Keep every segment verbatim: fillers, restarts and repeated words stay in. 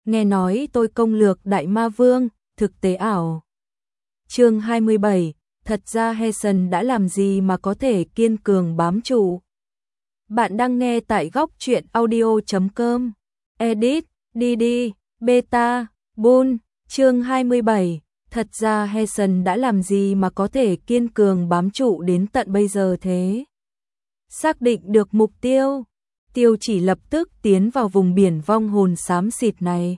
nghe nói tôi công lược Đại Ma Vương, thực tế ảo. Chương hai mươi bảy, thật ra Heason đã làm gì mà có thể kiên cường bám trụ. Bạn đang nghe tại góc truyện audio chấm com. Edit, Didi, Beta, Boon, chương hai mươi bảy. Thật ra Heason đã làm gì mà có thể kiên cường bám trụ đến tận bây giờ thế? Xác định được mục tiêu, Tiêu Chỉ lập tức tiến vào vùng biển vong hồn xám xịt này.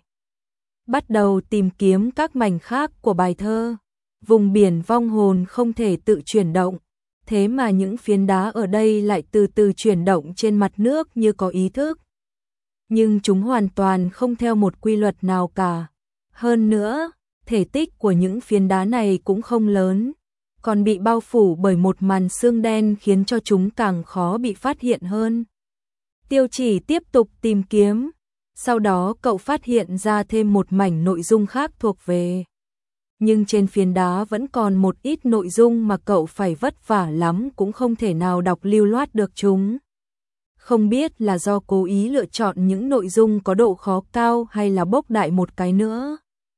Bắt đầu tìm kiếm các mảnh khác của bài thơ. Vùng biển vong hồn không thể tự chuyển động, thế mà những phiến đá ở đây lại từ từ chuyển động trên mặt nước như có ý thức. Nhưng chúng hoàn toàn không theo một quy luật nào cả. Hơn nữa, thể tích của những phiến đá này cũng không lớn, còn bị bao phủ bởi một màn sương đen khiến cho chúng càng khó bị phát hiện hơn. Tiêu Chỉ tiếp tục tìm kiếm, sau đó cậu phát hiện ra thêm một mảnh nội dung khác thuộc về. Nhưng trên phiến đá vẫn còn một ít nội dung mà cậu phải vất vả lắm cũng không thể nào đọc lưu loát được chúng. Không biết là do cố ý lựa chọn những nội dung có độ khó cao hay là bốc đại một cái nữa.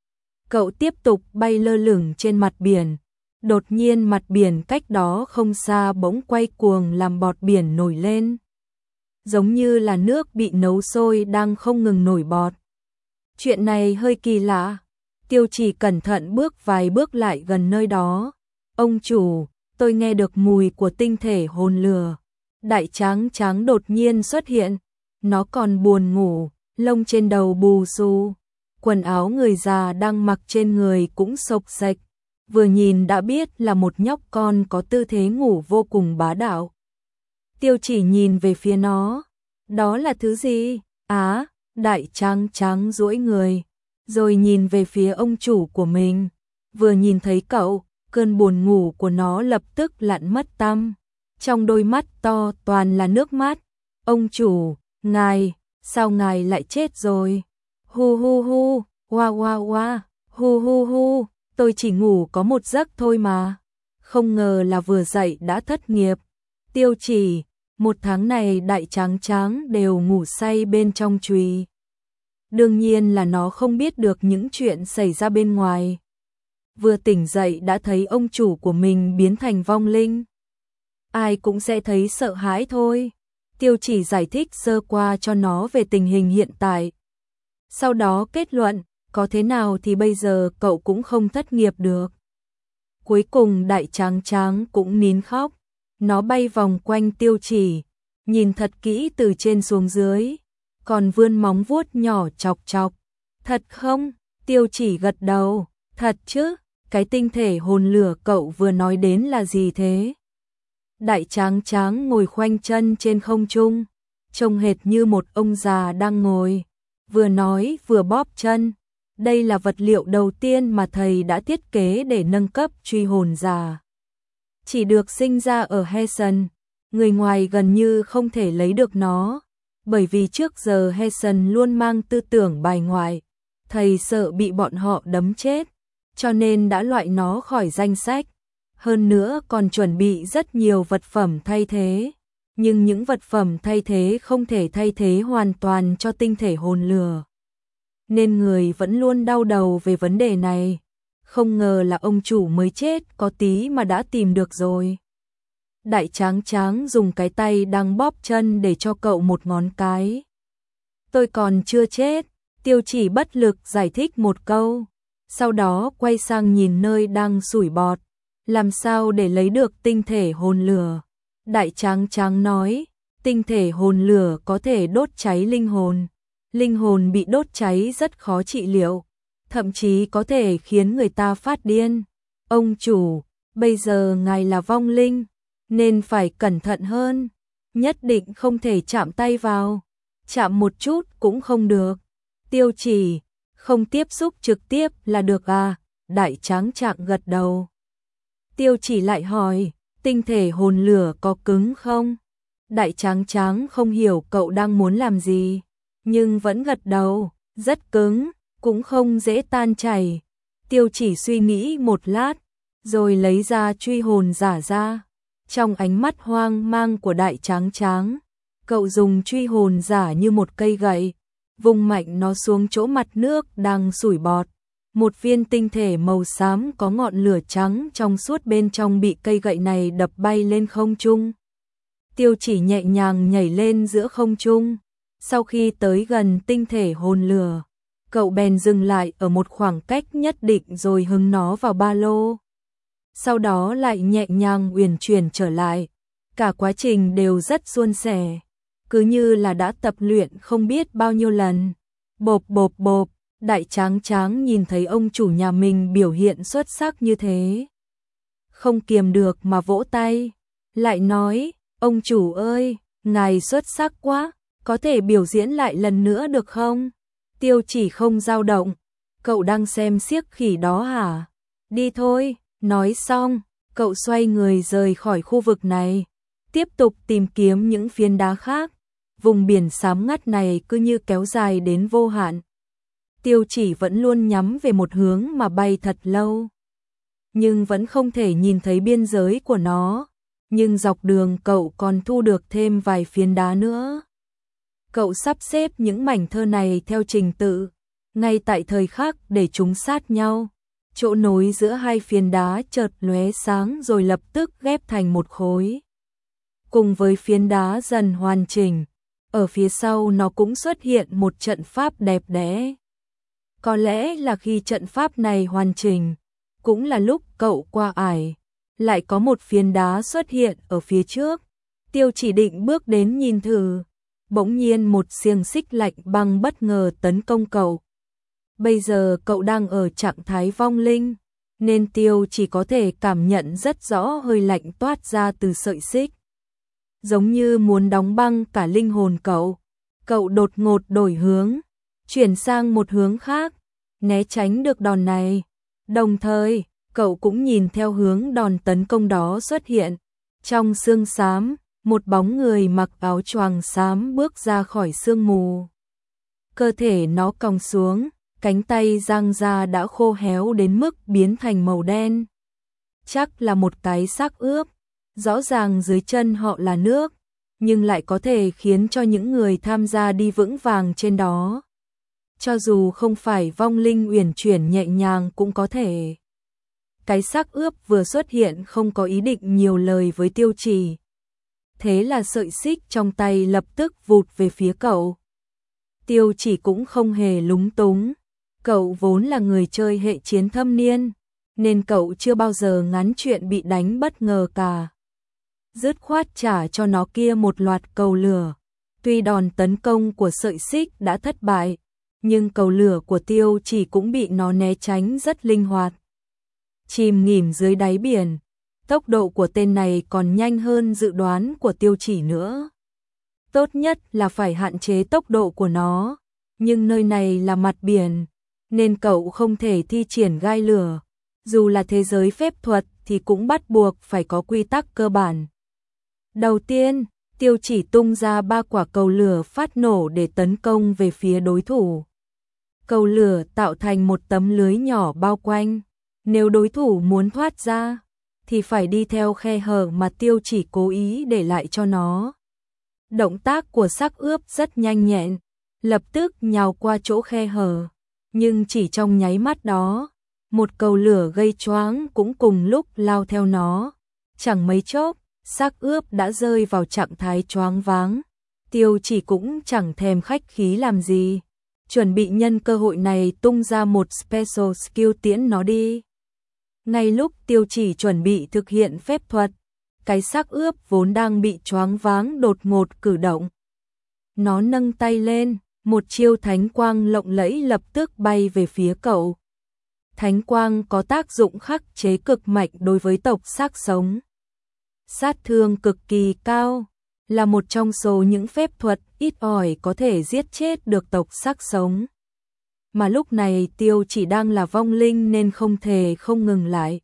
Cậu tiếp tục bay lơ lửng trên mặt biển. Đột nhiên mặt biển cách đó không xa bỗng quay cuồng làm bọt biển nổi lên. Giống như là nước bị nấu sôi đang không ngừng nổi bọt. Chuyện này hơi kỳ lạ. Tiêu Chỉ cẩn thận bước vài bước lại gần nơi đó. Ông chủ, tôi nghe được mùi của tinh thể hồn lửa. Đại tráng tráng đột nhiên xuất hiện. Nó còn buồn ngủ, lông trên đầu bù xù. Quần áo người già đang mặc trên người cũng xộc xệch. Vừa nhìn đã biết là một nhóc con có tư thế ngủ vô cùng bá đạo. Tiêu Chỉ nhìn về phía nó. Đó là thứ gì? Á, đại tráng tráng duỗi người. Rồi nhìn về phía ông chủ của mình. Vừa nhìn thấy cậu, cơn buồn ngủ của nó lập tức lặn mất tăm. Trong đôi mắt to toàn là nước mắt. Ông chủ, ngài, sao ngài lại chết rồi? Hu hu hu, hoa hoa hoa, hu hu hu, tôi chỉ ngủ có một giấc thôi mà. Không ngờ là vừa dậy đã thất nghiệp. Tiêu Chỉ, một tháng này đại tráng tráng đều ngủ say bên trong chùy. Đương nhiên là nó không biết được những chuyện xảy ra bên ngoài. Vừa tỉnh dậy đã thấy ông chủ của mình biến thành vong linh. Ai cũng sẽ thấy sợ hãi thôi. Tiêu Chỉ giải thích sơ qua cho nó về tình hình hiện tại. Sau đó kết luận, có thế nào thì bây giờ cậu cũng không thất nghiệp được. Cuối cùng đại tráng tráng cũng nín khóc. Nó bay vòng quanh Tiêu Chỉ, nhìn thật kỹ từ trên xuống dưới. Còn vươn móng vuốt nhỏ chọc chọc. Thật không? Tiêu Chỉ gật đầu. Thật chứ, cái tinh thể hồn lửa cậu vừa nói đến là gì thế? Đại tráng tráng ngồi khoanh chân trên không trung, trông hệt như một ông già đang ngồi, vừa nói vừa bóp chân. Đây là vật liệu đầu tiên mà thầy đã thiết kế để nâng cấp truy hồn giả. Chỉ được sinh ra ở Heason, người ngoài gần như không thể lấy được nó. Bởi vì trước giờ Heason luôn mang tư tưởng bài ngoại, thầy sợ bị bọn họ đấm chết, cho nên đã loại nó khỏi danh sách. Hơn nữa còn chuẩn bị rất nhiều vật phẩm thay thế. Nhưng những vật phẩm thay thế không thể thay thế hoàn toàn cho tinh thể hồn lửa. Nên người vẫn luôn đau đầu về vấn đề này. Không ngờ là ông chủ mới chết có tí mà đã tìm được rồi. Đại tráng tráng dùng cái tay đang bóp chân để cho cậu một ngón cái. Tôi còn chưa chết, Tiêu Chỉ bất lực giải thích một câu. Sau đó quay sang nhìn nơi đang sủi bọt. Làm sao để lấy được tinh thể hồn lửa? Đại tráng tráng nói, tinh thể hồn lửa có thể đốt cháy linh hồn. Linh hồn bị đốt cháy rất khó trị liệu, thậm chí có thể khiến người ta phát điên. Ông chủ, bây giờ ngài là vong linh, nên phải cẩn thận hơn. Nhất định không thể chạm tay vào. Chạm một chút cũng không được. Tiêu Chỉ, không tiếp xúc trực tiếp là được à? Đại tráng trạng gật đầu. Tiêu Chỉ lại hỏi, tinh thể hồn lửa có cứng không? Đại tráng tráng không hiểu cậu đang muốn làm gì, nhưng vẫn gật đầu, rất cứng, cũng không dễ tan chảy. Tiêu Chỉ suy nghĩ một lát, rồi lấy ra truy hồn giả ra. Trong ánh mắt hoang mang của đại tráng tráng, cậu dùng truy hồn giả như một cây gậy, vùng mạnh nó xuống chỗ mặt nước đang sủi bọt. Một viên tinh thể màu xám có ngọn lửa trắng trong suốt bên trong bị cây gậy này đập bay lên không trung. Tiêu Chỉ nhẹ nhàng nhảy lên giữa không trung. Sau khi tới gần tinh thể hồn lửa, cậu bèn dừng lại ở một khoảng cách nhất định rồi hứng nó vào ba lô. Sau đó lại nhẹ nhàng uyển chuyển trở lại. Cả quá trình đều rất suôn sẻ, cứ như là đã tập luyện không biết bao nhiêu lần. Bộp bộp bộp, Đại Tráng Tráng nhìn thấy ông chủ nhà mình biểu hiện xuất sắc như thế, không kiềm được mà vỗ tay, lại nói, ông chủ ơi, ngài xuất sắc quá, có thể biểu diễn lại lần nữa được không? Tiêu Chỉ không dao động, cậu đang xem xiếc khỉ đó hả? Đi thôi, nói xong, cậu xoay người rời khỏi khu vực này, tiếp tục tìm kiếm những phiến đá khác. Vùng biển xám ngắt này cứ như kéo dài đến vô hạn. Tiêu Chỉ vẫn luôn nhắm về một hướng mà bay thật lâu, nhưng vẫn không thể nhìn thấy biên giới của nó. Nhưng dọc đường cậu còn thu được thêm vài phiến đá nữa. Cậu sắp xếp những mảnh thơ này theo trình tự, ngay tại thời khắc để chúng sát nhau. Chỗ nối giữa hai phiến đá chợt lóe sáng rồi lập tức ghép thành một khối. Cùng với phiến đá dần hoàn chỉnh, ở phía sau nó cũng xuất hiện một trận pháp đẹp đẽ. Có lẽ là khi trận pháp này hoàn chỉnh, cũng là lúc cậu qua ải, lại có một phiến đá xuất hiện ở phía trước. Tiêu Chỉ định bước đến nhìn thử, bỗng nhiên một xiềng xích lạnh băng bất ngờ tấn công cậu. Bây giờ cậu đang ở trạng thái vong linh, nên Tiêu chỉ có thể cảm nhận rất rõ hơi lạnh toát ra từ sợi xích, giống như muốn đóng băng cả linh hồn cậu. Cậu đột ngột đổi hướng, chuyển sang một hướng khác, né tránh được đòn này. Đồng thời, cậu cũng nhìn theo hướng đòn tấn công đó xuất hiện. Trong sương xám, một bóng người mặc áo choàng xám bước ra khỏi sương mù. Cơ thể nó còng xuống, cánh tay giang ra đã khô héo đến mức biến thành màu đen. Chắc là một cái xác ướp, rõ ràng dưới chân họ là nước, nhưng lại có thể khiến cho những người tham gia đi vững vàng trên đó. Cho dù không phải vong linh uyển chuyển nhẹ nhàng cũng có thể. Cái xác ướp vừa xuất hiện không có ý định nhiều lời với Tiêu Chỉ. Thế là sợi xích trong tay lập tức vụt về phía cậu. Tiêu Chỉ cũng không hề lúng túng. Cậu vốn là người chơi hệ chiến thâm niên, nên cậu chưa bao giờ ngán chuyện bị đánh bất ngờ cả. Dứt khoát trả cho nó kia một loạt cầu lửa. Tuy đòn tấn công của sợi xích đã thất bại, nhưng cầu lửa của Tiêu Chỉ cũng bị nó né tránh rất linh hoạt. Chìm nghỉm dưới đáy biển, tốc độ của tên này còn nhanh hơn dự đoán của Tiêu Chỉ nữa. Tốt nhất là phải hạn chế tốc độ của nó, nhưng nơi này là mặt biển, nên cậu không thể thi triển gai lửa. Dù là thế giới phép thuật thì cũng bắt buộc phải có quy tắc cơ bản. Đầu tiên, Tiêu Chỉ tung ra ba quả cầu lửa phát nổ để tấn công về phía đối thủ. Cầu lửa tạo thành một tấm lưới nhỏ bao quanh. Nếu đối thủ muốn thoát ra, thì phải đi theo khe hở mà Tiêu Chỉ cố ý để lại cho nó. Động tác của xác ướp rất nhanh nhẹn, lập tức nhào qua chỗ khe hở. Nhưng chỉ trong nháy mắt đó, một cầu lửa gây choáng cũng cùng lúc lao theo nó. Chẳng mấy chốc, xác ướp đã rơi vào trạng thái choáng váng. Tiêu Chỉ cũng chẳng thèm khách khí làm gì, chuẩn bị nhân cơ hội này tung ra một special skill tiễn nó đi. Ngay lúc Tiêu Chỉ chuẩn bị thực hiện phép thuật, cái xác ướp vốn đang bị choáng váng đột ngột cử động. Nó nâng tay lên, một chiêu thánh quang lộng lẫy lập tức bay về phía cậu. Thánh quang có tác dụng khắc chế cực mạnh đối với tộc xác sống. Sát thương cực kỳ cao, là một trong số những phép thuật ít ỏi có thể giết chết được tộc xác sống. Mà lúc này Tiêu Chỉ đang là vong linh nên không thể không ngừng lại.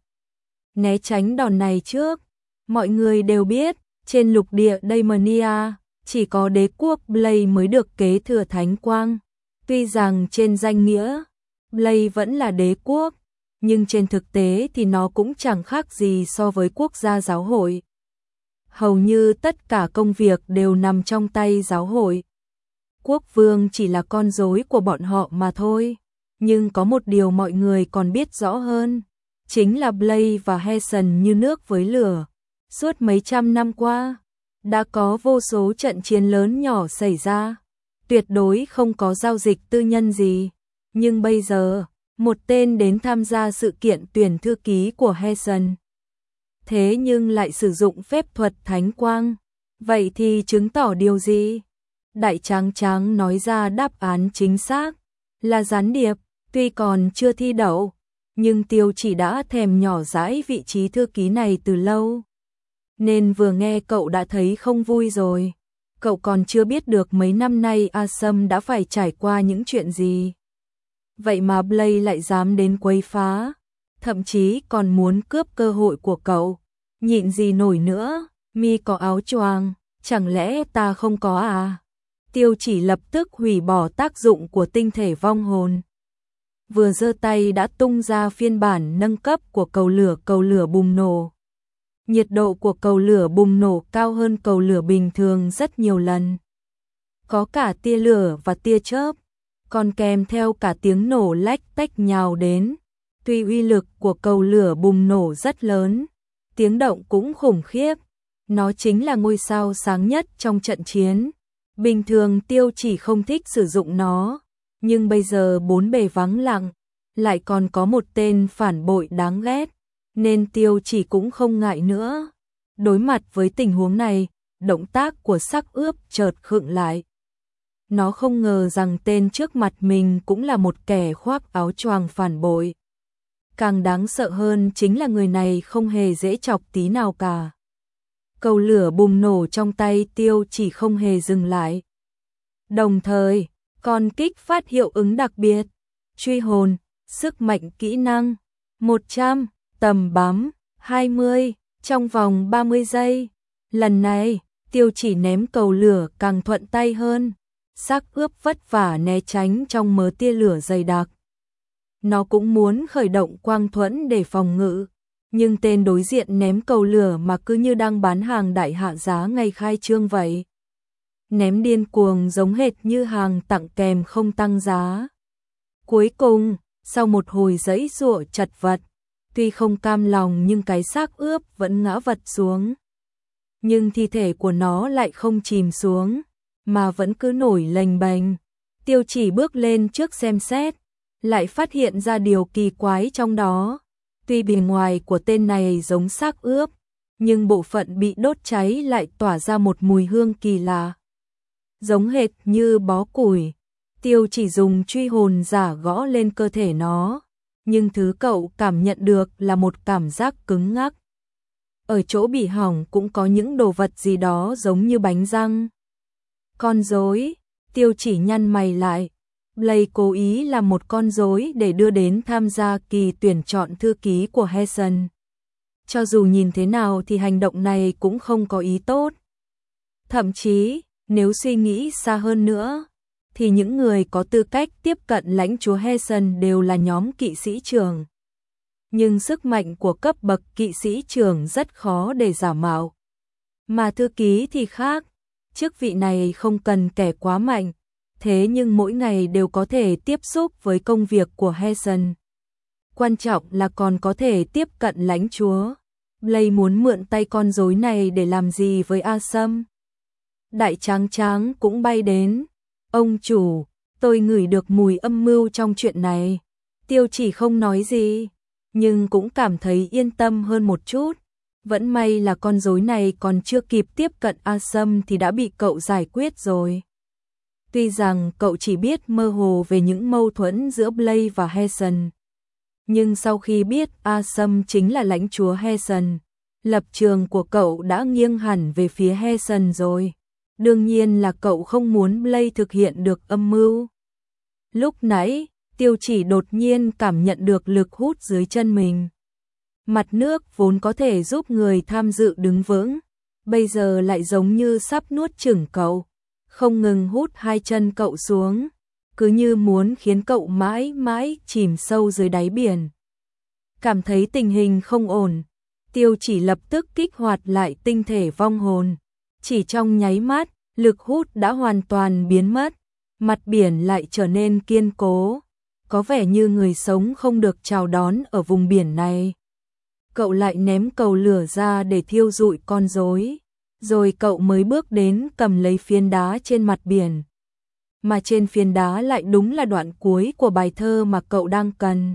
Né tránh đòn này trước. Mọi người đều biết, trên lục địa Daemonia, chỉ có đế quốc Blade mới được kế thừa thánh quang. Tuy rằng trên danh nghĩa, Blade vẫn là đế quốc, nhưng trên thực tế thì nó cũng chẳng khác gì so với quốc gia giáo hội. Hầu như tất cả công việc đều nằm trong tay giáo hội. Quốc vương chỉ là con rối của bọn họ mà thôi. Nhưng có một điều mọi người còn biết rõ hơn, chính là Blaze và Hazen như nước với lửa. Suốt mấy trăm năm qua, đã có vô số trận chiến lớn nhỏ xảy ra, tuyệt đối không có giao dịch tư nhân gì. Nhưng bây giờ, một tên đến tham gia sự kiện tuyển thư ký của Hazen. Thế nhưng lại sử dụng phép thuật thánh quang. Vậy thì chứng tỏ điều gì? Đại Tráng Tráng nói ra đáp án chính xác, là gián điệp. Tuy còn chưa thi đậu, nhưng Tiêu Chỉ đã thèm nhỏ dãi vị trí thư ký này từ lâu. Nên vừa nghe cậu đã thấy không vui rồi. Cậu còn chưa biết được mấy năm nay A Sâm đã phải trải qua những chuyện gì. Vậy mà Blaze lại dám đến quấy phá, thậm chí còn muốn cướp cơ hội của cậu. Nhịn gì nổi nữa, mi có áo choàng, chẳng lẽ ta không có à? Tiêu Chỉ lập tức hủy bỏ tác dụng của tinh thể vong hồn. Vừa giơ tay đã tung ra phiên bản nâng cấp của cầu lửa cầu lửa bùng nổ. Nhiệt độ của cầu lửa bùng nổ cao hơn cầu lửa bình thường rất nhiều lần. Có cả tia lửa và tia chớp, còn kèm theo cả tiếng nổ lách tách nhào đến. Tuy uy lực của cầu lửa bùng nổ rất lớn, tiếng động cũng khủng khiếp. Nó chính là ngôi sao sáng nhất trong trận chiến. Bình thường Tiêu Chỉ không thích sử dụng nó, nhưng bây giờ bốn bề vắng lặng, lại còn có một tên phản bội đáng ghét, nên Tiêu Chỉ cũng không ngại nữa. Đối mặt với tình huống này, động tác của Sắc Ướp chợt khựng lại. Nó không ngờ rằng tên trước mặt mình cũng là một kẻ khoác áo choàng phản bội. Càng đáng sợ hơn chính là người này không hề dễ chọc tí nào cả. Cầu lửa bùng nổ trong tay Tiêu Chỉ không hề dừng lại. Đồng thời, còn kích phát hiệu ứng đặc biệt, truy hồn, sức mạnh kỹ năng, một trăm, tầm bắn, hai mươi, trong vòng ba mươi giây. Lần này, Tiêu Chỉ ném cầu lửa càng thuận tay hơn. Sắc Ướp vất vả né tránh trong mớ tia lửa dày đặc. Nó cũng muốn khởi động quang thuẫn để phòng ngự, nhưng tên đối diện ném cầu lửa mà cứ như đang bán hàng đại hạ giá ngày khai trương vậy. Ném điên cuồng giống hệt như hàng tặng kèm không tăng giá. Cuối cùng, sau một hồi giãy giụa chật vật, tuy không cam lòng nhưng cái xác ướp vẫn ngã vật xuống. Nhưng thi thể của nó lại không chìm xuống, mà vẫn cứ nổi lềnh bềnh. Tiêu Chỉ bước lên trước xem xét, lại phát hiện ra điều kỳ quái trong đó. Tuy bề ngoài của tên này giống xác ướp, nhưng bộ phận bị đốt cháy lại tỏa ra một mùi hương kỳ lạ, giống hệt như bó củi. Tiêu Chỉ dùng truy hồn giả gõ lên cơ thể nó, nhưng thứ cậu cảm nhận được là một cảm giác cứng ngắc. Ở chỗ bị hỏng cũng có những đồ vật gì đó giống như bánh răng. Con rối, Tiêu Chỉ nhăn mày lại. Blaze cố ý làm một con rối để đưa đến tham gia kỳ tuyển chọn thư ký của Hazen. Cho dù nhìn thế nào thì hành động này cũng không có ý tốt. Thậm chí, nếu suy nghĩ xa hơn nữa, thì những người có tư cách tiếp cận lãnh chúa Hazen đều là nhóm kỵ sĩ trưởng. Nhưng sức mạnh của cấp bậc kỵ sĩ trưởng rất khó để giả mạo. Mà thư ký thì khác, chức vị này không cần kẻ quá mạnh, thế nhưng mỗi ngày đều có thể tiếp xúc với công việc của Hazen. Quan trọng là còn có thể tiếp cận lãnh chúa. Blaze muốn mượn tay con rối này để làm gì với A Sâm? Đại Tráng Tráng cũng bay đến. Ông chủ, tôi ngửi được mùi âm mưu trong chuyện này. Tiêu Chỉ không nói gì, nhưng cũng cảm thấy yên tâm hơn một chút. Vẫn may là con rối này còn chưa kịp tiếp cận A Sâm thì đã bị cậu giải quyết rồi. Tuy rằng cậu chỉ biết mơ hồ về những mâu thuẫn giữa Blaze và Hazen, nhưng sau khi biết A Sâm chính là lãnh chúa Hazen, lập trường của cậu đã nghiêng hẳn về phía Hazen rồi. Đương nhiên là cậu không muốn Blaze thực hiện được âm mưu. Lúc nãy, Tiêu Chỉ đột nhiên cảm nhận được lực hút dưới chân mình. Mặt nước vốn có thể giúp người tham dự đứng vững, bây giờ lại giống như sắp nuốt chửng cậu, không ngừng hút hai chân cậu xuống, cứ như muốn khiến cậu mãi mãi chìm sâu dưới đáy biển. Cảm thấy tình hình không ổn, Tiêu Chỉ lập tức kích hoạt lại tinh thể vong hồn. Chỉ trong nháy mắt, lực hút đã hoàn toàn biến mất, mặt biển lại trở nên kiên cố, có vẻ như người sống không được chào đón ở vùng biển này. Cậu lại ném cầu lửa ra để thiêu rụi con rối, rồi cậu mới bước đến cầm lấy phiến đá trên mặt biển. Mà trên phiến đá lại đúng là đoạn cuối của bài thơ mà cậu đang cần.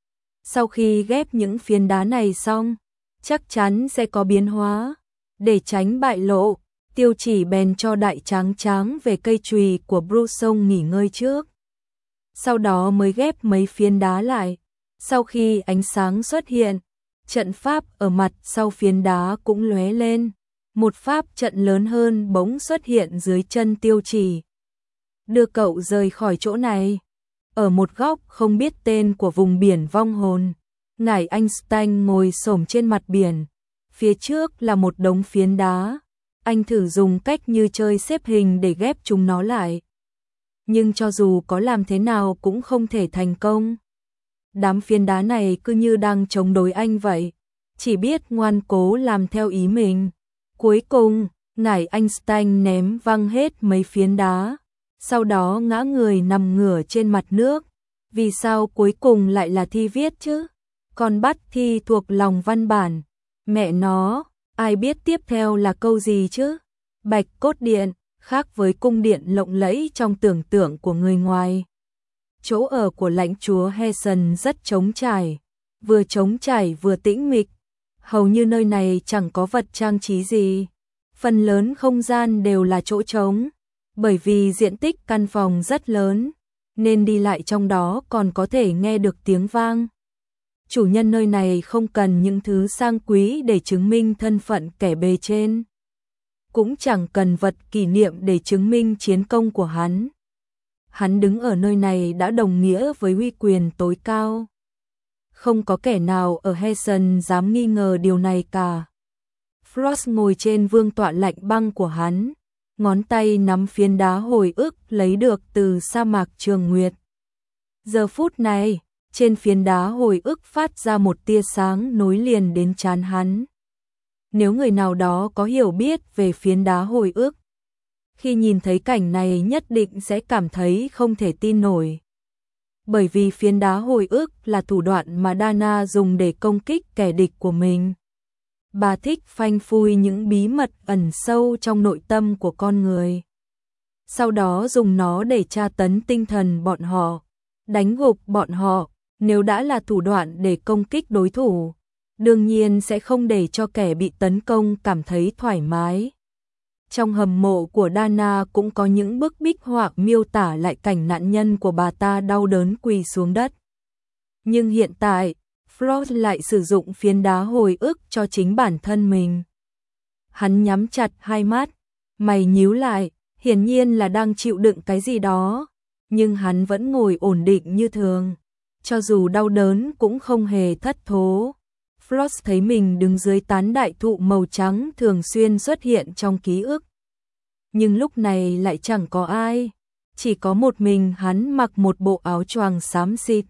Sau khi ghép những phiến đá này xong, chắc chắn sẽ có biến hóa. Để tránh bại lộ, Tiêu Chỉ bèn cho Đại Tráng Tráng về cây chùy của Bruce nghỉ ngơi trước. Sau đó mới ghép mấy phiến đá lại. Sau khi ánh sáng xuất hiện, trận pháp ở mặt sau phiến đá cũng lóe lên. Một pháp trận lớn hơn bỗng xuất hiện dưới chân Tiêu Chỉ, đưa cậu rời khỏi chỗ này. Ở một góc không biết tên của vùng biển vong hồn, ngài Einstein ngồi xổm trên mặt biển. Phía trước là một đống phiến đá. Anh thử dùng cách như chơi xếp hình để ghép chúng nó lại. Nhưng cho dù có làm thế nào cũng không thể thành công. Đám phiến đá này cứ như đang chống đối anh vậy, chỉ biết ngoan cố làm theo ý mình. Cuối cùng, ngài Einstein ném văng hết mấy phiến đá, sau đó ngã người nằm ngửa trên mặt nước. Vì sao cuối cùng lại là thi viết chứ? Còn bắt thi thuộc lòng văn bản. Mẹ nó, ai biết tiếp theo là câu gì chứ? Bạch cốt điện, khác với cung điện lộng lẫy trong tưởng tượng của người ngoài. Chỗ ở của lãnh chúa Hessen rất trống trải, vừa trống trải vừa tĩnh mịch. Hầu như nơi này chẳng có vật trang trí gì. Phần lớn không gian đều là chỗ trống, bởi vì diện tích căn phòng rất lớn, nên đi lại trong đó còn có thể nghe được tiếng vang. Chủ nhân nơi này không cần những thứ sang quý để chứng minh thân phận kẻ bề trên, cũng chẳng cần vật kỷ niệm để chứng minh chiến công của hắn. Hắn đứng ở nơi này đã đồng nghĩa với uy quyền tối cao. Không có kẻ nào ở Hessen dám nghi ngờ điều này cả. Frost ngồi trên vương tọa lạnh băng của hắn, ngón tay nắm phiến đá hồi ức lấy được từ sa mạc Trường Nguyệt. Giờ phút này, trên phiến đá hồi ức phát ra một tia sáng nối liền đến trán hắn. Nếu người nào đó có hiểu biết về phiến đá hồi ức, khi nhìn thấy cảnh này nhất định sẽ cảm thấy không thể tin nổi. Bởi vì phiến đá hồi ức là thủ đoạn mà Dana dùng để công kích kẻ địch của mình. Bà thích phanh phui những bí mật ẩn sâu trong nội tâm của con người, sau đó dùng nó để tra tấn tinh thần bọn họ, đánh gục bọn họ. Nếu đã là thủ đoạn để công kích đối thủ, đương nhiên sẽ không để cho kẻ bị tấn công cảm thấy thoải mái. Trong hầm mộ của Dana cũng có những bức bích họa miêu tả lại cảnh nạn nhân của bà ta đau đớn quỳ xuống đất. Nhưng hiện tại, Frost lại sử dụng phiến đá hồi ức cho chính bản thân mình. Hắn nhắm chặt hai mắt, mày nhíu lại, hiển nhiên là đang chịu đựng cái gì đó, nhưng hắn vẫn ngồi ổn định như thường. Cho dù đau đớn cũng không hề thất thố. Frost thấy mình đứng dưới tán đại thụ màu trắng thường xuyên xuất hiện trong ký ức. Nhưng lúc này lại chẳng có ai, chỉ có một mình hắn mặc một bộ áo choàng xám xịt.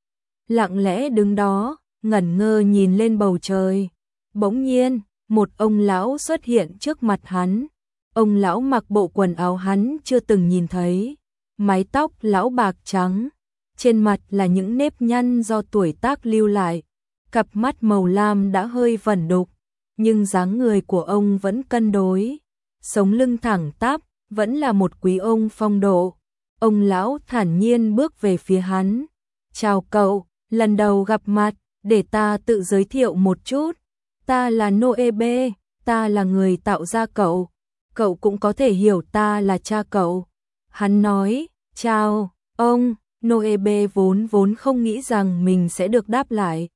Lặng lẽ đứng đó, ngẩn ngơ nhìn lên bầu trời. Bỗng nhiên, một ông lão xuất hiện trước mặt hắn. Ông lão mặc bộ quần áo hắn chưa từng nhìn thấy. Mái tóc lão bạc trắng, trên mặt là những nếp nhăn do tuổi tác lưu lại. Cặp mắt màu lam đã hơi vẩn đục, nhưng dáng người của ông vẫn cân đối. Sống lưng thẳng tắp, vẫn là một quý ông phong độ. Ông lão thản nhiên bước về phía hắn. Chào cậu, lần đầu gặp mặt, để ta tự giới thiệu một chút. Ta là Noebe, ta là người tạo ra cậu. Cậu cũng có thể hiểu ta là cha cậu. Hắn nói, chào, ông. Noebe vốn vốn không nghĩ rằng mình sẽ được đáp lại,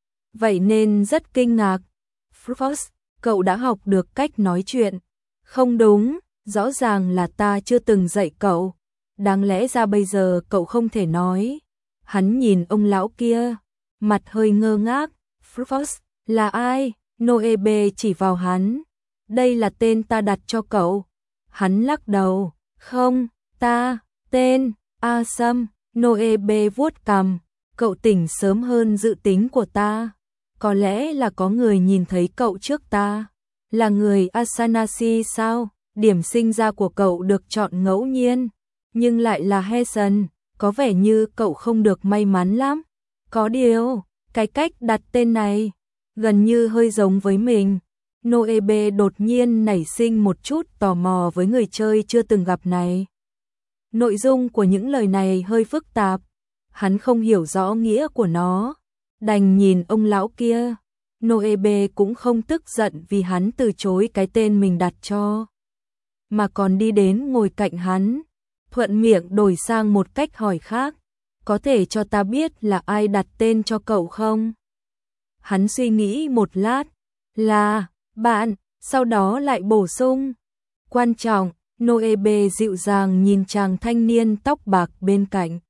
vậy nên rất kinh ngạc. Frost, cậu đã học được cách nói chuyện. Không đúng, rõ ràng là ta chưa từng dạy cậu. Đáng lẽ ra bây giờ cậu không thể nói. Hắn nhìn ông lão kia, mặt hơi ngơ ngác. Frost, là ai? Noebe chỉ vào hắn. Đây là tên ta đặt cho cậu. Hắn lắc đầu. Không, ta, tên, A Sâm. Noebe vuốt cằm. Cậu tỉnh sớm hơn dự tính của ta. Có lẽ là có người nhìn thấy cậu trước ta. Là người Asanasi sao? Điểm sinh ra của cậu được chọn ngẫu nhiên. nhưng lại là Hasan, có vẻ như cậu không được may mắn lắm. Có điều, cái cách đặt tên này gần như hơi giống với mình. Noebe đột nhiên nảy sinh một chút tò mò với người chơi chưa từng gặp này. Nội dung của những lời này hơi phức tạp, hắn không hiểu rõ nghĩa của nó, đành nhìn ông lão kia. Noebe cũng không tức giận vì hắn từ chối cái tên mình đặt cho, mà còn đi đến ngồi cạnh hắn, thuận miệng đổi sang một cách hỏi khác. Có thể cho ta biết là ai đặt tên cho cậu không? Hắn suy nghĩ một lát, là bạn, sau đó lại bổ sung. Quan trọng, Noebe dịu dàng nhìn chàng thanh niên tóc bạc bên cạnh.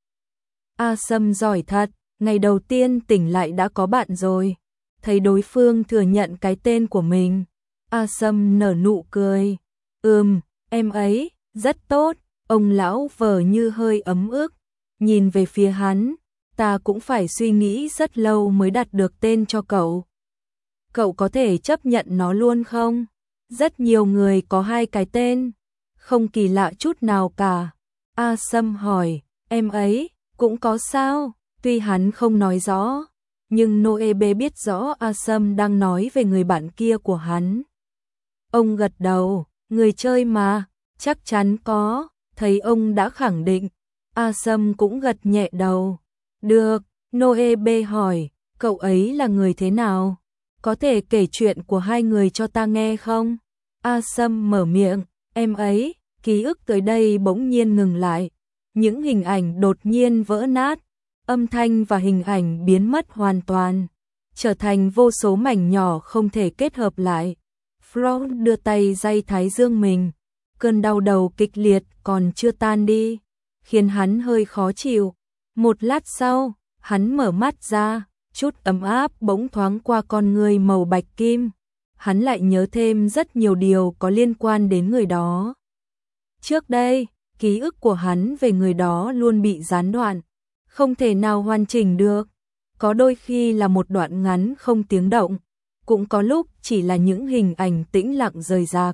A Sâm giỏi thật, ngày đầu tiên tỉnh lại đã có bạn rồi. Thấy đối phương thừa nhận cái tên của mình, A Sâm nở nụ cười. Ừm, em ấy, rất tốt. Ông lão vờ như hơi ấm ức, nhìn về phía hắn. Ta cũng phải suy nghĩ rất lâu mới đặt được tên cho cậu. Cậu có thể chấp nhận nó luôn không? Rất nhiều người có hai cái tên, không kỳ lạ chút nào cả. A Sâm hỏi, em ấy cũng có sao? Tuy hắn không nói rõ, nhưng Noebe biết rõ A Sâm đang nói về người bạn kia của hắn. Ông gật đầu, người chơi mà, chắc chắn có. Thấy ông đã khẳng định, A Sâm cũng gật nhẹ đầu. Được, Noebe hỏi, cậu ấy là người thế nào? Có thể kể chuyện của hai người cho ta nghe không? A Sâm mở miệng, em ấy, ký ức tới đây bỗng nhiên ngừng lại. Những hình ảnh đột nhiên vỡ nát, âm thanh và hình ảnh biến mất hoàn toàn, trở thành vô số mảnh nhỏ không thể kết hợp lại. Frost đưa tay day thái dương mình, cơn đau đầu kịch liệt còn chưa tan đi, khiến hắn hơi khó chịu. Một lát sau, hắn mở mắt ra, chút ấm áp bỗng thoáng qua con người màu bạch kim. Hắn lại nhớ thêm rất nhiều điều có liên quan đến người đó. Trước đây, ký ức của hắn về người đó luôn bị gián đoạn, không thể nào hoàn chỉnh được. Có đôi khi là một đoạn ngắn không tiếng động, cũng có lúc chỉ là những hình ảnh tĩnh lặng rời rạc.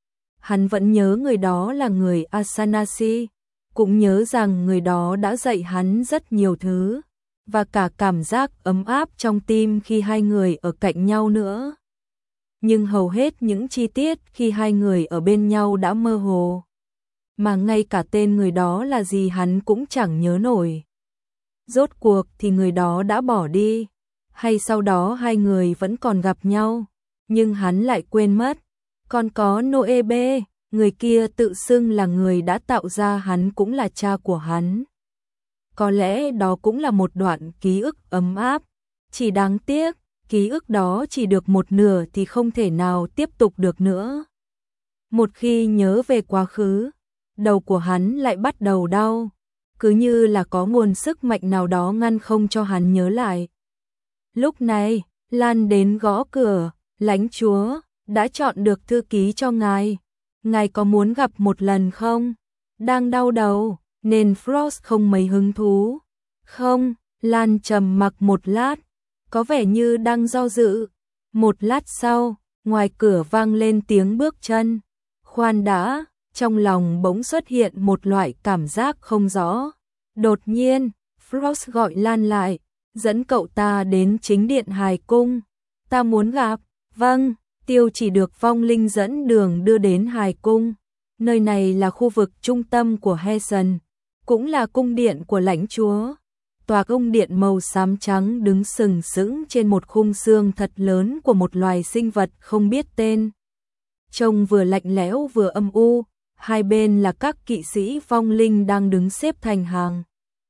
Hắn vẫn nhớ người đó là người Asanasi, cũng nhớ rằng người đó đã dạy hắn rất nhiều thứ, và cả cảm giác ấm áp trong tim khi hai người ở cạnh nhau nữa. Nhưng hầu hết những chi tiết khi hai người ở bên nhau đã mơ hồ, mà ngay cả tên người đó là gì hắn cũng chẳng nhớ nổi. Rốt cuộc thì người đó đã bỏ đi, hay sau đó hai người vẫn còn gặp nhau, nhưng hắn lại quên mất. Còn có Noebe, người kia tự xưng là người đã tạo ra hắn cũng là cha của hắn. Có lẽ đó cũng là một đoạn ký ức ấm áp, chỉ đáng tiếc, ký ức đó chỉ được một nửa thì không thể nào tiếp tục được nữa. Một khi nhớ về quá khứ, đầu của hắn lại bắt đầu đau, cứ như là có nguồn sức mạnh nào đó ngăn không cho hắn nhớ lại. Lúc này, Lan đến gõ cửa, lãnh chúa, đã chọn được thư ký cho ngài. Ngài có muốn gặp một lần không? Đang đau đầu, nên Frost không mấy hứng thú. Không, Lan trầm mặc một lát, có vẻ như đang do dự. Một lát sau, ngoài cửa vang lên tiếng bước chân. Khoan đã, trong lòng bỗng xuất hiện một loại cảm giác không rõ. Đột nhiên, Frost gọi Lan lại, dẫn cậu ta đến chính điện hài cung. Ta muốn gặp. Vâng. Tiêu chỉ được vong linh dẫn đường đưa đến hài cung. Nơi này là khu vực trung tâm của Hasan, cũng là cung điện của lãnh chúa. Tòa cung điện màu xám trắng đứng sừng sững trên một khung xương thật lớn của một loài sinh vật không biết tên. Trông vừa lạnh lẽo vừa âm u, hai bên là các kỵ sĩ vong linh đang đứng xếp thành hàng.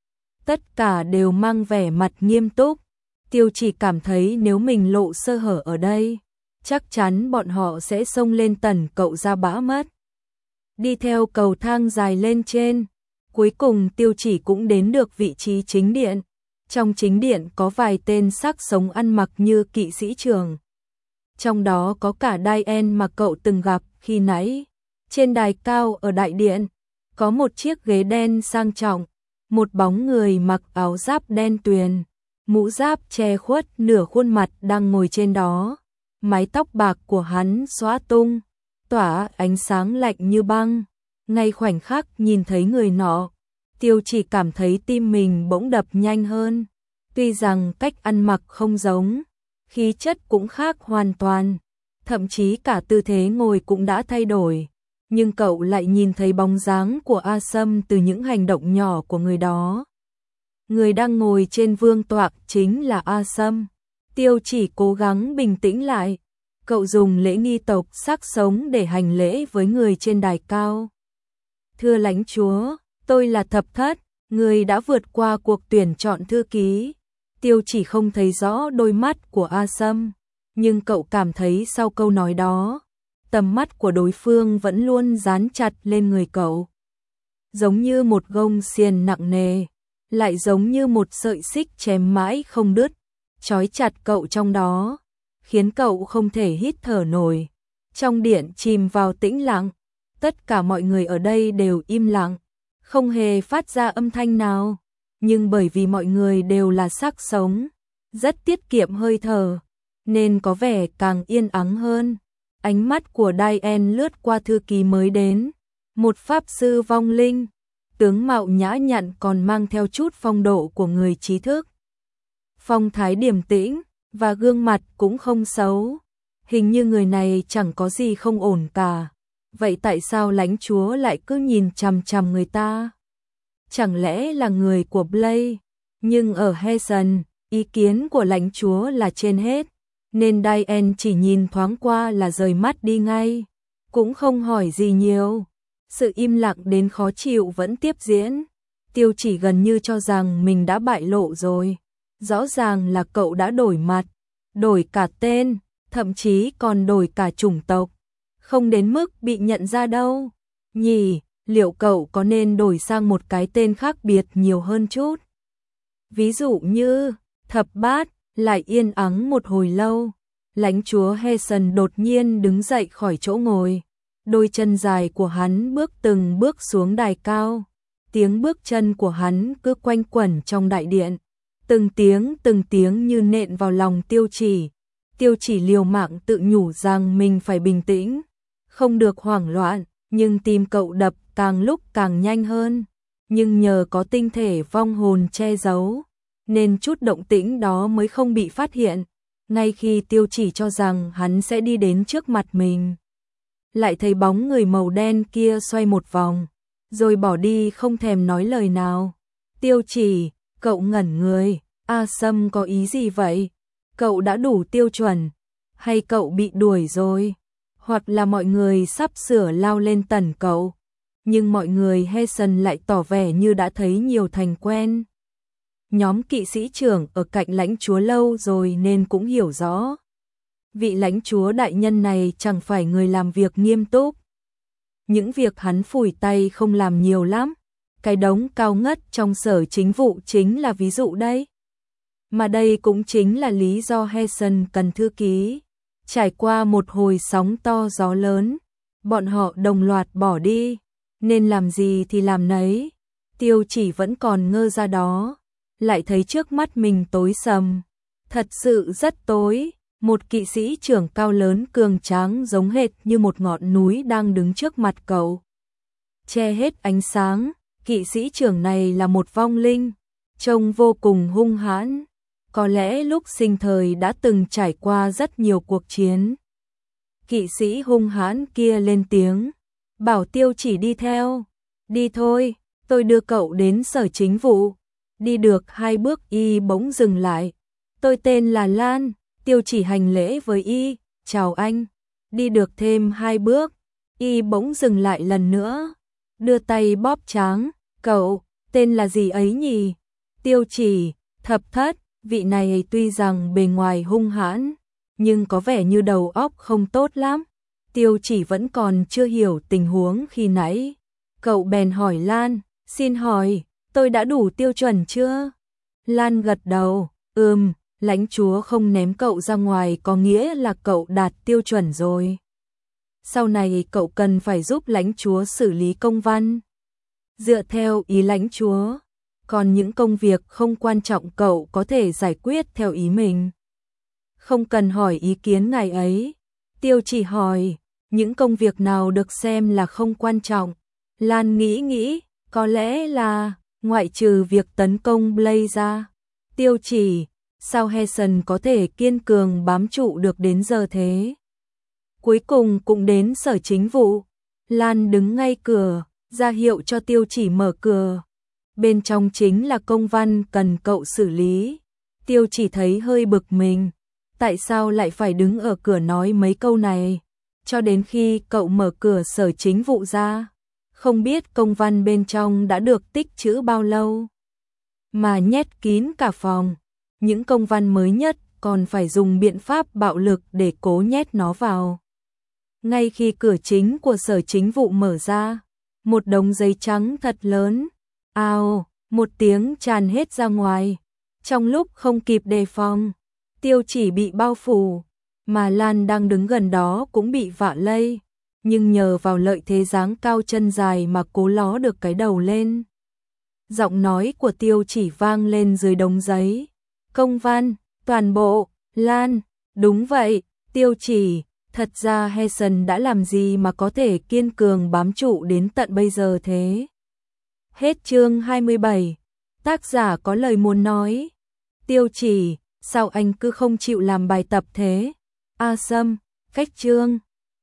Tất cả đều mang vẻ mặt nghiêm túc. Tiêu chỉ cảm thấy nếu mình lộ sơ hở ở đây, chắc chắn bọn họ sẽ xông lên tần cậu ra bã mất. Đi theo cầu thang dài lên trên, cuối cùng Tiêu chỉ cũng đến được vị trí chính điện. Trong chính điện có vài tên xác sống ăn mặc như kỵ sĩ trưởng. Trong đó có cả Diane mà cậu từng gặp khi nãy. Trên đài cao ở đại điện, có một chiếc ghế đen sang trọng, một bóng người mặc áo giáp đen tuyền, mũ giáp che khuất nửa khuôn mặt đang ngồi trên đó. Mái tóc bạc của hắn xõa tung, tỏa ánh sáng lạnh như băng. Ngay khoảnh khắc nhìn thấy người nọ, Tiêu Chỉ cảm thấy tim mình bỗng đập nhanh hơn. Tuy rằng cách ăn mặc không giống, khí chất cũng khác hoàn toàn, thậm chí cả tư thế ngồi cũng đã thay đổi, nhưng cậu lại nhìn thấy bóng dáng của A Sâm từ những hành động nhỏ của người đó. Người đang ngồi trên vương tọa chính là A Sâm. Tiêu Chỉ cố gắng bình tĩnh lại, cậu dùng lễ nghi tộc sắc sống để hành lễ với người trên đài cao. Thưa lãnh chúa, tôi là Thập Thất, người đã vượt qua cuộc tuyển chọn thư ký. Tiêu Chỉ không thấy rõ đôi mắt của A Sâm, nhưng cậu cảm thấy sau câu nói đó, tầm mắt của đối phương vẫn luôn dán chặt lên người cậu. Giống như một gông xiềng nặng nề, lại giống như một sợi xích chém mãi không đứt, trói chặt cậu trong đó, khiến cậu không thể hít thở nổi. Trong điện chìm vào tĩnh lặng, tất cả mọi người ở đây đều im lặng, không hề phát ra âm thanh nào, nhưng bởi vì mọi người đều là xác sống, rất tiết kiệm hơi thở, nên có vẻ càng yên ắng hơn. Ánh mắt của Diane lướt qua thư ký mới đến, một pháp sư vong linh, tướng mạo nhã nhặn còn mang theo chút phong độ của người trí thức. Phong thái điềm tĩnh, và gương mặt cũng không xấu. Hình như người này chẳng có gì không ổn cả. Vậy tại sao lãnh chúa lại cứ nhìn chằm chằm người ta? Chẳng lẽ là người của Blaze? Nhưng ở Hessen, ý kiến của lãnh chúa là trên hết, nên Diane chỉ nhìn thoáng qua là rời mắt đi ngay, cũng không hỏi gì nhiều. Sự im lặng đến khó chịu vẫn tiếp diễn. Tiêu Chỉ gần như cho rằng mình đã bại lộ rồi. Rõ ràng là cậu đã đổi mặt, đổi cả tên, thậm chí còn đổi cả chủng tộc. Không đến mức bị nhận ra đâu. Nhỉ, liệu cậu có nên đổi sang một cái tên khác biệt nhiều hơn chút? Ví dụ như Thập Bát. Lại yên ắng một hồi lâu, lãnh chúa Hessen đột nhiên đứng dậy khỏi chỗ ngồi. Đôi chân dài của hắn bước từng bước xuống đài cao. Tiếng bước chân của hắn cứ quanh quẩn trong đại điện. Từng tiếng từng tiếng như nện vào lòng Tiêu Chỉ. Tiêu Chỉ liều mạng tự nhủ rằng mình phải bình tĩnh, không được hoảng loạn, nhưng tim cậu đập càng lúc càng nhanh hơn. Nhưng nhờ có tinh thể vong hồn che giấu, nên chút động tĩnh đó mới không bị phát hiện. Ngay khi Tiêu Chỉ cho rằng hắn sẽ đi đến trước mặt mình, lại thấy bóng người màu đen kia xoay một vòng, rồi bỏ đi không thèm nói lời nào. Tiêu Chỉ, cậu ngẩn người, A Sâm có ý gì vậy? Cậu đã đủ tiêu chuẩn, hay cậu bị đuổi rồi? Hoặc là mọi người sắp sửa lao lên tần cậu? Nhưng mọi người Hessen lại tỏ vẻ như đã thấy nhiều thành quen. Nhóm kỵ sĩ trưởng ở cạnh lãnh chúa lâu rồi nên cũng hiểu rõ. Vị lãnh chúa đại nhân này chẳng phải người làm việc nghiêm túc. Những việc hắn phủi tay không làm nhiều lắm. Cái đống cao ngất trong sở chính vụ chính là ví dụ đây. Mà đây cũng chính là lý do Hessen cần thư ký. Trải qua một hồi sóng to gió lớn, bọn họ đồng loạt bỏ đi, nên làm gì thì làm nấy. Tiêu Chỉ vẫn còn ngơ ra đó, lại thấy trước mắt mình tối sầm, thật sự rất tối. Một kỵ sĩ trưởng cao lớn cường tráng giống hệt như một ngọn núi đang đứng trước mặt cậu, che hết ánh sáng. Kỵ sĩ trưởng này là một vong linh, trông vô cùng hung hãn, có lẽ lúc sinh thời đã từng trải qua rất nhiều cuộc chiến. Kỵ sĩ hung hãn kia lên tiếng, bảo Tiêu Chỉ đi theo. Đi thôi, tôi đưa cậu đến sở chính vụ. Đi được hai bước y bỗng dừng lại. Tôi tên là Lan. Tiêu Chỉ hành lễ với y, chào anh. Đi được thêm hai bước, y bỗng dừng lại lần nữa, đưa tay bóp trán. Cậu, tên là gì ấy nhỉ? Tiêu Chỉ, Thập Thất. Vị này tuy rằng bề ngoài hung hãn, nhưng có vẻ như đầu óc không tốt lắm. Tiêu Chỉ vẫn còn chưa hiểu tình huống khi nãy. Cậu bèn hỏi Lan, xin hỏi, tôi đã đủ tiêu chuẩn chưa? Lan gật đầu, ừm, lãnh chúa không ném cậu ra ngoài có nghĩa là cậu đạt tiêu chuẩn rồi. Sau này cậu cần phải giúp lãnh chúa xử lý công văn, dựa theo ý lãnh chúa. Còn những công việc không quan trọng cậu có thể giải quyết theo ý mình, không cần hỏi ý kiến ngài ấy. Tiêu Chỉ hỏi, những công việc nào được xem là không quan trọng? Lan nghĩ nghĩ, có lẽ là, ngoại trừ việc tấn công Blaze ra, Tiêu Chỉ, sao Heason có thể kiên cường bám trụ được đến giờ thế? Cuối cùng cũng đến sở chính vụ. Lan đứng ngay cửa, ra hiệu cho Tiêu Chỉ mở cửa. Bên trong chính là công văn cần cậu xử lý. Tiêu Chỉ thấy hơi bực mình. Tại sao lại phải đứng ở cửa nói mấy câu này? Cho đến khi cậu mở cửa sở chính vụ ra. Không biết công văn bên trong đã được tích trữ bao lâu. Mà nhét kín cả phòng. Những công văn mới nhất còn phải dùng biện pháp bạo lực để cố nhét nó vào. Ngay khi cửa chính của sở chính vụ mở ra, một đống giấy trắng thật lớn, ào, một tiếng tràn hết ra ngoài. Trong lúc không kịp đề phòng, Tiêu Chỉ bị bao phủ, mà Lan đang đứng gần đó cũng bị vạ lây, nhưng nhờ vào lợi thế dáng cao chân dài mà cố ló được cái đầu lên. Giọng nói của Tiêu Chỉ vang lên dưới đống giấy. Công văn, toàn bộ, Lan, đúng vậy, Tiêu Chỉ, thật ra Heason đã làm gì mà có thể kiên cường bám trụ đến tận bây giờ thế? Hết chương hai mươi bảy, tác giả có lời muốn nói. Tiêu Chỉ, sao anh cứ không chịu làm bài tập thế? A Sâm, cách chương.